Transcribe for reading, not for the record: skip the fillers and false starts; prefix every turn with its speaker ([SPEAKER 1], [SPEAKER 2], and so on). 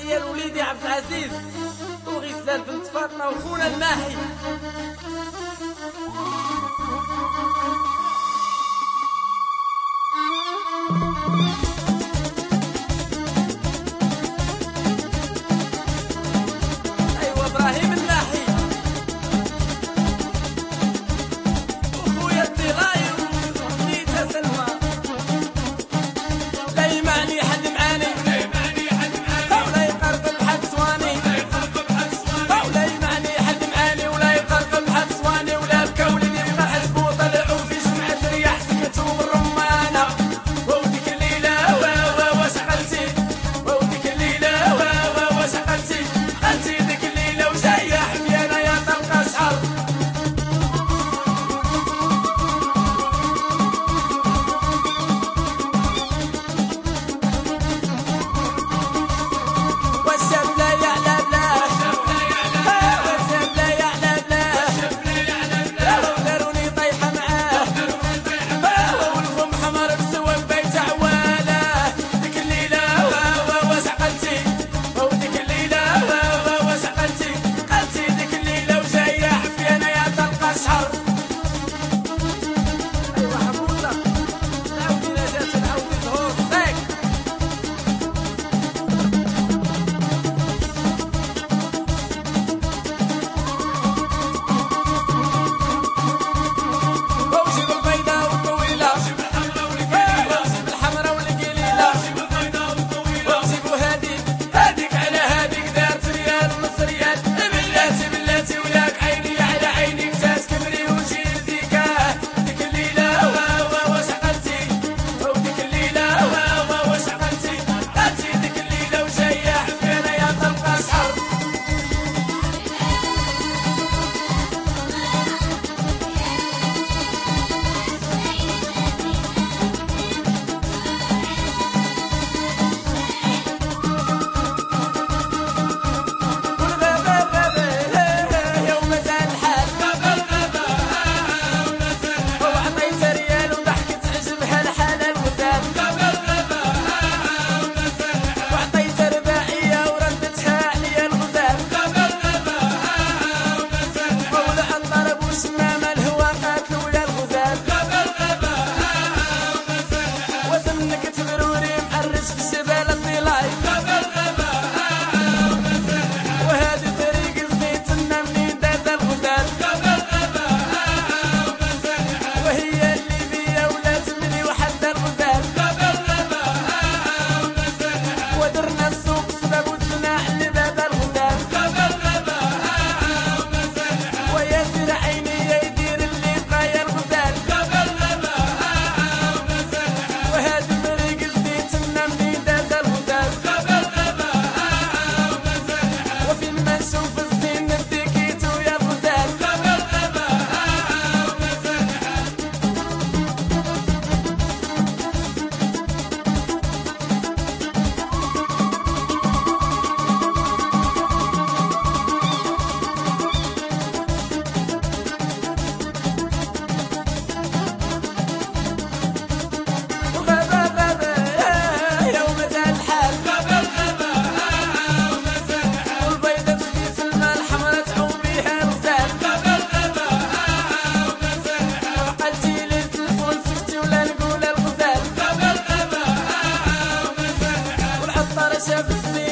[SPEAKER 1] ديال وليدي عبد العزيز وغسال بنت فاطمه وخونا الماحي. ايوا ابراهيم الماحي وخويا الطلاي ووليدها سلمى. لا يمعني حد معاني ولا يقرب بحد صواني، ولا يمعني حد معاني ولا يقرب بحد صواني، ولا الكون يبقى حسب وطلعوا في جمعة رياح سكتوا بالرمانة. ووديك الليلة وسقلتي، ووديك الليلة وسقلتي، قلتي ديك الليلة وجاية حميانة يا طلقة شحر. والشاب لا يعلى بلاه، والشاب لا يعلى بلاه، لو داروني طيحة معاه، والفم حمر بسوى بيت عوالة. ديك الليلة وسقلتي، وديك الليلة وسقلتي، قلتي ديك الليلة وجاية حفيانة يا طلقة شحر. ايوا حمودة نعاودي نجاة نعاودي ظهور صيك. وجيب البيضة والطويلة، وجيب الحمرا والقليلة، وجيبوا هاديك على هاديك دارت ريال ونص ريال. بلاتي وياك عيني على عينيك زاد كبري وجلدك. ديك الليلة وسقلتي، وديك الليلة وسقلتي، قلتي ديك الليلة وجاية حفيانة يا طلقة شحر. يوم زال الحال وعطيت ريال وضحكت عجبها الحال الغزال، وعطيت رباعية وردتها عليا الغزال، وولع الطرب وشمامة الهوا قاتلوا يا الغزال، وزمنك تبروري محرش في الجبال الطلاي، وهذه طريق الزيت لنا منين داز الغزال، وهي اللي بيا ولات مني وحد الغزال، ودرنا السوق سبب ودنا على باب الغزال، وياسر عيني يدير اللي بقى يا الغزال، وهذه طريق الزيت لنا منين داز الغزال، وفين ما نشوف الزين نديكيتو يا الغزال. يوم زال الحال والبيضة تجي سلمى الحمرا تعوم بيها الغزال، وعقلتي للتلفون سكتي ولا نقول الغزال، والعطارة شاف الزين